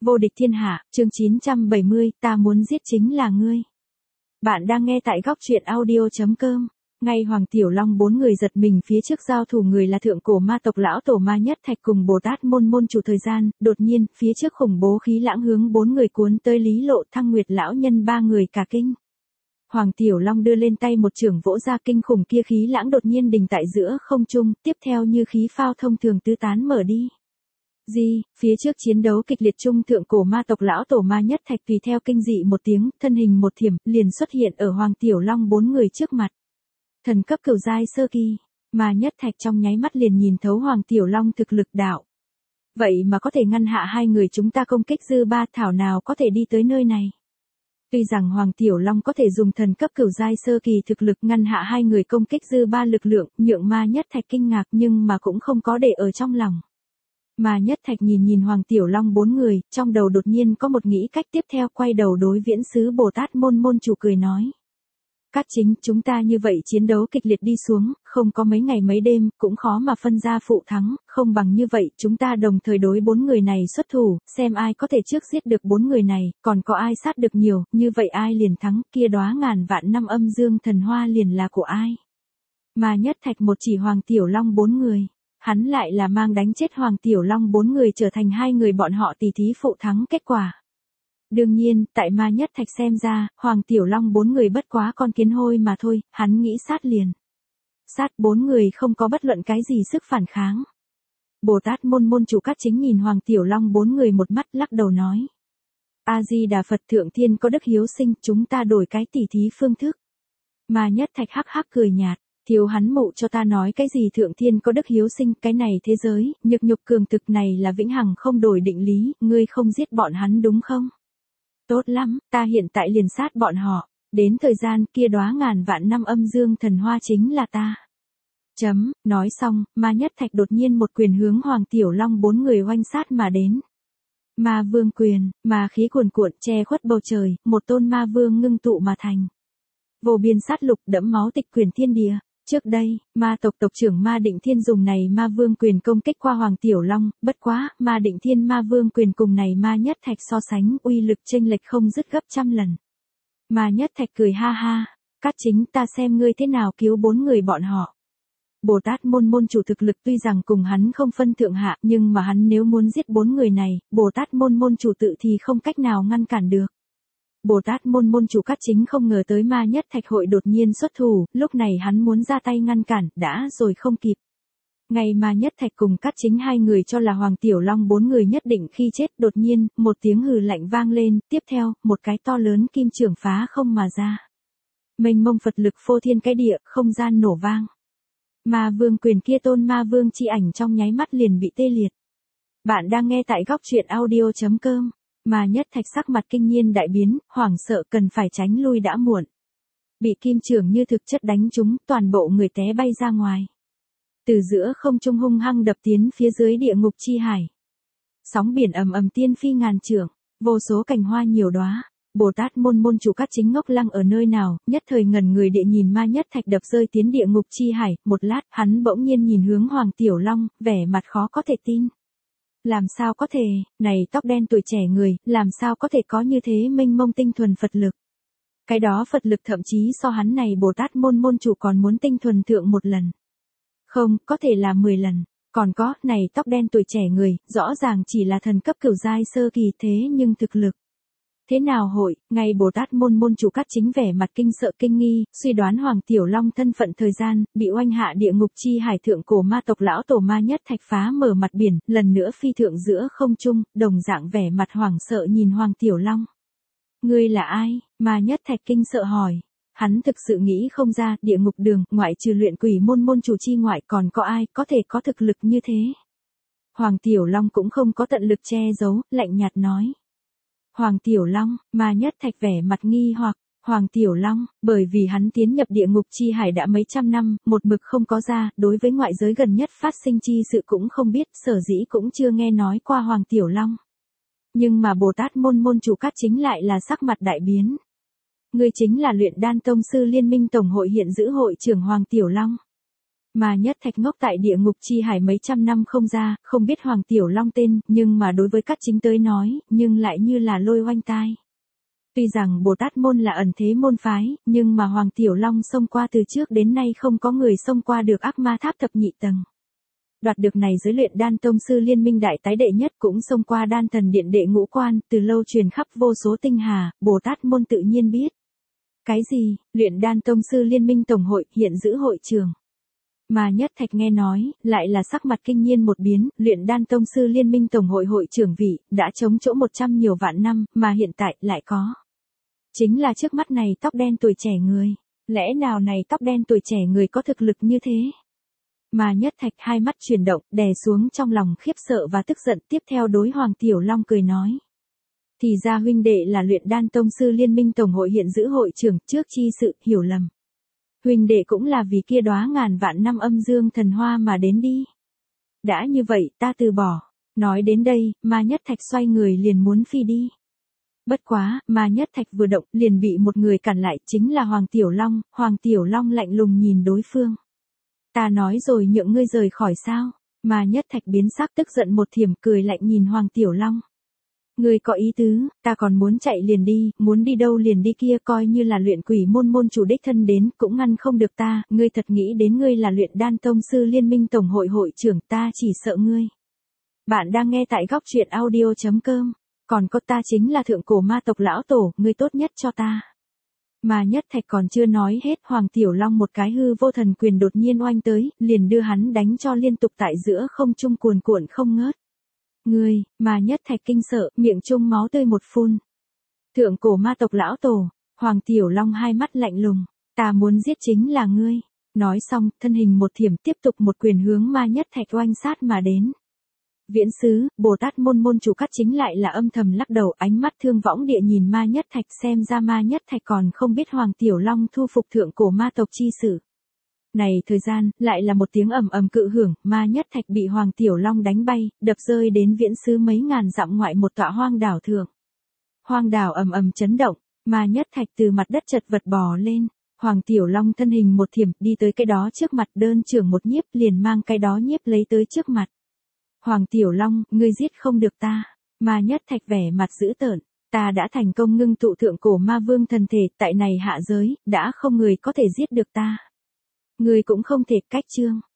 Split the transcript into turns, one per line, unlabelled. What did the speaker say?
Vô địch thiên hạ, chương 970, ta muốn giết chính là ngươi. Bạn đang nghe tại góc truyện audio.com. Ngay Hoàng Tiểu Long bốn người giật mình phía trước giao thủ người là thượng cổ ma tộc lão tổ Ma Nhất Thạch cùng Bồ Tát môn môn chủ thời gian, đột nhiên, phía trước khủng bố khí lãng hướng bốn người cuốn tới Lý Lộ Thăng Nguyệt lão nhân ba người cả kinh. Hoàng Tiểu Long đưa lên tay một chưởng vỗ ra kinh khủng kia khí lãng đột nhiên đình tại giữa không trung, tiếp theo như khí phao thông thường tứ tán mở đi. Phía trước chiến đấu kịch liệt trung thượng cổ ma tộc lão tổ Ma Nhất Thạch tùy theo kinh dị một tiếng, thân hình một thiểm, liền xuất hiện ở Hoàng Tiểu Long bốn người trước mặt. Thần cấp cửu giai sơ kỳ, Ma Nhất Thạch trong nháy mắt liền nhìn thấu Hoàng Tiểu Long thực lực đạo. Vậy mà có thể ngăn hạ hai người chúng ta công kích dư ba, thảo nào có thể đi tới nơi này. Tuy rằng Hoàng Tiểu Long có thể dùng thần cấp cửu giai sơ kỳ thực lực ngăn hạ hai người công kích dư ba lực lượng, nhượng Ma Nhất Thạch kinh ngạc nhưng mà cũng không có để ở trong lòng. Ma Nhất Thạch nhìn Hoàng Tiểu Long bốn người, trong đầu đột nhiên có một nghĩ cách, tiếp theo quay đầu đối Viễn Sứ Bồ Tát môn môn chủ cười nói. Cát Chính, chúng ta như vậy chiến đấu kịch liệt đi xuống, không có mấy ngày mấy đêm, cũng khó mà phân ra phụ thắng, không bằng như vậy, chúng ta đồng thời đối bốn người này xuất thủ, xem ai có thể trước giết được bốn người này, còn có ai sát được nhiều, như vậy ai liền thắng, kia đóa ngàn vạn năm âm dương thần hoa liền là của ai. Ma Nhất Thạch một chỉ Hoàng Tiểu Long bốn người. Hắn lại là mang đánh chết Hoàng Tiểu Long bốn người trở thành hai người bọn họ tỷ thí phụ thắng kết quả. Đương nhiên, tại Ma Nhất Thạch xem ra, Hoàng Tiểu Long bốn người bất quá con kiến hôi mà thôi, hắn nghĩ sát liền. Sát bốn người không có bất luận cái gì sức phản kháng. Bồ Tát môn môn chủ Cát Chính nhìn Hoàng Tiểu Long bốn người một mắt lắc đầu nói. A-di-đà Phật, thượng thiên có đức hiếu sinh, chúng ta đổi cái tỷ thí phương thức. Ma Nhất Thạch hắc hắc cười nhạt. Thiếu hắn mụ cho ta nói cái gì thượng thiên có đức hiếu sinh, cái này thế giới, nhược nhục cường thực này là vĩnh hằng không đổi định lý, ngươi không giết bọn hắn đúng không? Tốt lắm, ta hiện tại liền sát bọn họ, đến thời gian kia đóa ngàn vạn năm âm dương thần hoa chính là ta. Nói xong, Ma Nhất Thạch đột nhiên một quyền hướng Hoàng Tiểu Long bốn người oanh sát mà đến. Ma vương quyền, ma khí cuồn cuộn che khuất bầu trời, một tôn ma vương ngưng tụ mà thành. Vô biên sát lục đẫm máu tịch quyền thiên địa. Trước đây, ma tộc tộc trưởng Ma Định Thiên dùng này ma vương quyền công kích qua Hoàng Tiểu Long, bất quá, Ma Định Thiên ma vương quyền cùng này Ma Nhất Thạch so sánh uy lực chênh lệch không dứt gấp trăm lần. Ma Nhất Thạch cười ha ha, Cát Chính, ta xem ngươi thế nào cứu bốn người bọn họ. Bồ Tát môn môn chủ thực lực tuy rằng cùng hắn không phân thượng hạ, nhưng mà hắn nếu muốn giết bốn người này, Bồ Tát môn môn chủ tự thì không cách nào ngăn cản được. Bồ Tát môn môn chủ Cát Chính không ngờ tới Ma Nhất Thạch hội đột nhiên xuất thủ, lúc này hắn muốn ra tay ngăn cản, đã rồi không kịp. Ngày Ma Nhất Thạch cùng Cát Chính hai người cho là Hoàng Tiểu Long bốn người nhất định khi chết, đột nhiên, một tiếng hừ lạnh vang lên, tiếp theo, một cái to lớn kim chưởng phá không mà ra. Mênh mông Phật lực phô thiên cái địa, không gian nổ vang. Ma vương quyền kia tôn ma vương chi ảnh trong nháy mắt liền bị tê liệt. Bạn đang nghe tại góc truyện audio.com. Ma Nhất Thạch sắc mặt kinh nhiên đại biến, hoảng sợ cần phải tránh lui đã muộn. Bị kim chưởng như thực chất đánh trúng, toàn bộ người té bay ra ngoài. Từ giữa không trung hung hăng đập tiến phía dưới địa ngục chi hải. Sóng biển ầm ầm tiên phi ngàn trượng, vô số cành hoa nhiều đóa. Bồ Tát môn môn chủ Cát Chính ngốc lăng ở nơi nào, nhất thời ngẩn người địa nhìn Ma Nhất Thạch đập rơi tiến địa ngục chi hải, một lát, hắn bỗng nhiên nhìn hướng Hoàng Tiểu Long, vẻ mặt khó có thể tin. Làm sao có thể, này tóc đen tuổi trẻ người, làm sao có thể có như thế mênh mông tinh thuần Phật lực. Cái đó Phật lực thậm chí so hắn này Bồ Tát môn môn chủ còn muốn tinh thuần thượng một lần. Không, có thể là 10 lần. Còn có, này tóc đen tuổi trẻ người, rõ ràng chỉ là thần cấp cửu giai sơ kỳ thế nhưng thực lực. Thế nào hội, ngay Bồ Tát môn môn chủ Cát Chính vẻ mặt kinh sợ kinh nghi, suy đoán Hoàng Tiểu Long thân phận thời gian, bị oanh hạ địa ngục chi hải thượng cổ ma tộc lão tổ Ma Nhất Thạch phá mở mặt biển, lần nữa phi thượng giữa không trung, đồng dạng vẻ mặt hoảng sợ nhìn Hoàng Tiểu Long. Ngươi là ai? Ma Nhất Thạch kinh sợ hỏi. Hắn thực sự nghĩ không ra, địa ngục đường, ngoại trừ luyện quỷ môn môn chủ chi ngoại còn có ai có thể có thực lực như thế. Hoàng Tiểu Long cũng không có tận lực che giấu, lạnh nhạt nói. Hoàng Tiểu Long, Ma Nhất Thạch vẻ mặt nghi hoặc, Hoàng Tiểu Long, bởi vì hắn tiến nhập địa ngục chi hải đã mấy trăm năm, một mực không có ra, đối với ngoại giới gần nhất phát sinh chi sự cũng không biết, sở dĩ cũng chưa nghe nói qua Hoàng Tiểu Long. Nhưng mà Bồ Tát môn môn chủ Cát Chính lại là sắc mặt đại biến. Ngươi chính là Luyện Đan Tông sư Liên minh Tổng hội hiện giữ hội trưởng Hoàng Tiểu Long. Mà Nhất Thạch ngốc tại địa ngục chi hải mấy trăm năm không ra, không biết Hoàng Tiểu Long tên, nhưng mà đối với các chính tới nói, nhưng lại như là lôi oanh tai. Tuy rằng Bồ Tát môn là ẩn thế môn phái, nhưng mà Hoàng Tiểu Long xông qua từ trước đến nay không có người xông qua được ác ma tháp thập nhị tầng. Đoạt được này giới luyện đan tông sư liên minh đại tái đệ nhất cũng xông qua đan thần điện đệ ngũ quan, từ lâu truyền khắp vô số tinh hà, Bồ Tát môn tự nhiên biết. Cái gì, luyện đan tông sư liên minh tổng hội, hiện giữ hội trường. Mà Nhất Thạch nghe nói, lại là sắc mặt kinh nhiên một biến, luyện đan tông sư liên minh tổng hội hội trưởng vị, đã chống chỗ 100 nhiều vạn năm, mà hiện tại lại có. Chính là trước mắt này tóc đen tuổi trẻ người. Lẽ nào này tóc đen tuổi trẻ người có thực lực như thế? Mà Nhất Thạch hai mắt chuyển động, đè xuống trong lòng khiếp sợ và tức giận, tiếp theo đối Hoàng Tiểu Long cười nói. Thì ra huynh đệ là luyện đan tông sư liên minh tổng hội hiện giữ hội trưởng, trước chi sự hiểu lầm. Huynh đệ cũng là vì kia đóa ngàn vạn năm âm dương thần hoa mà đến đi. Đã như vậy ta từ bỏ. Nói đến đây, mà Nhất Thạch xoay người liền muốn phi đi. Bất quá, mà Nhất Thạch vừa động liền bị một người cản lại, chính là Hoàng Tiểu Long lạnh lùng nhìn đối phương. Ta nói rồi nhượng ngươi rời khỏi sao? Mà Nhất Thạch biến sắc tức giận một thiểm cười lạnh nhìn Hoàng Tiểu Long. Ngươi có ý tứ, ta còn muốn chạy liền đi, muốn đi đâu liền đi kia, coi như là luyện quỷ môn môn chủ đích thân đến, cũng ngăn không được ta, ngươi thật nghĩ đến ngươi là luyện đan tông sư liên minh tổng hội hội trưởng, ta chỉ sợ ngươi. Bạn đang nghe tại góc truyện audio.com, còn có ta chính là thượng cổ ma tộc lão tổ, ngươi tốt nhất cho ta. Mà Nhất Thạch còn chưa nói hết, Hoàng Tiểu Long một cái hư vô thần quyền đột nhiên oanh tới, liền đưa hắn đánh cho liên tục tại giữa không trung cuồn cuộn không ngớt. Ngươi, mà Nhất Thạch kinh sợ, miệng trung máu tươi một phun. Thượng cổ ma tộc lão tổ, Hoàng Tiểu Long hai mắt lạnh lùng, ta muốn giết chính là ngươi. Nói xong, thân hình một thiểm tiếp tục một quyền hướng ma Nhất Thạch oanh sát mà đến. Viễn sứ, Bồ Tát môn môn chủ Cát Chính lại là âm thầm lắc đầu, ánh mắt thương võng địa nhìn ma Nhất Thạch, xem ra ma Nhất Thạch còn không biết Hoàng Tiểu Long thu phục thượng cổ ma tộc chi sự. Này thời gian, lại là một tiếng ầm ầm cự hưởng, ma Nhất Thạch bị Hoàng Tiểu Long đánh bay, đập rơi đến viễn xứ mấy ngàn dặm ngoại một tọa hoang đảo thượng. Hoang đảo ầm ầm chấn động, ma Nhất Thạch từ mặt đất chật vật bò lên, Hoàng Tiểu Long thân hình một thiểm đi tới cái đó trước mặt, đơn trưởng một nhiếp liền mang cái đó nhiếp lấy tới trước mặt. Hoàng Tiểu Long, ngươi giết không được ta. Ma Nhất Thạch vẻ mặt dữ tợn, ta đã thành công ngưng tụ thượng cổ ma vương thần thể, tại này hạ giới, đã không người có thể giết được ta. Ngươi cũng không thể, cách chương.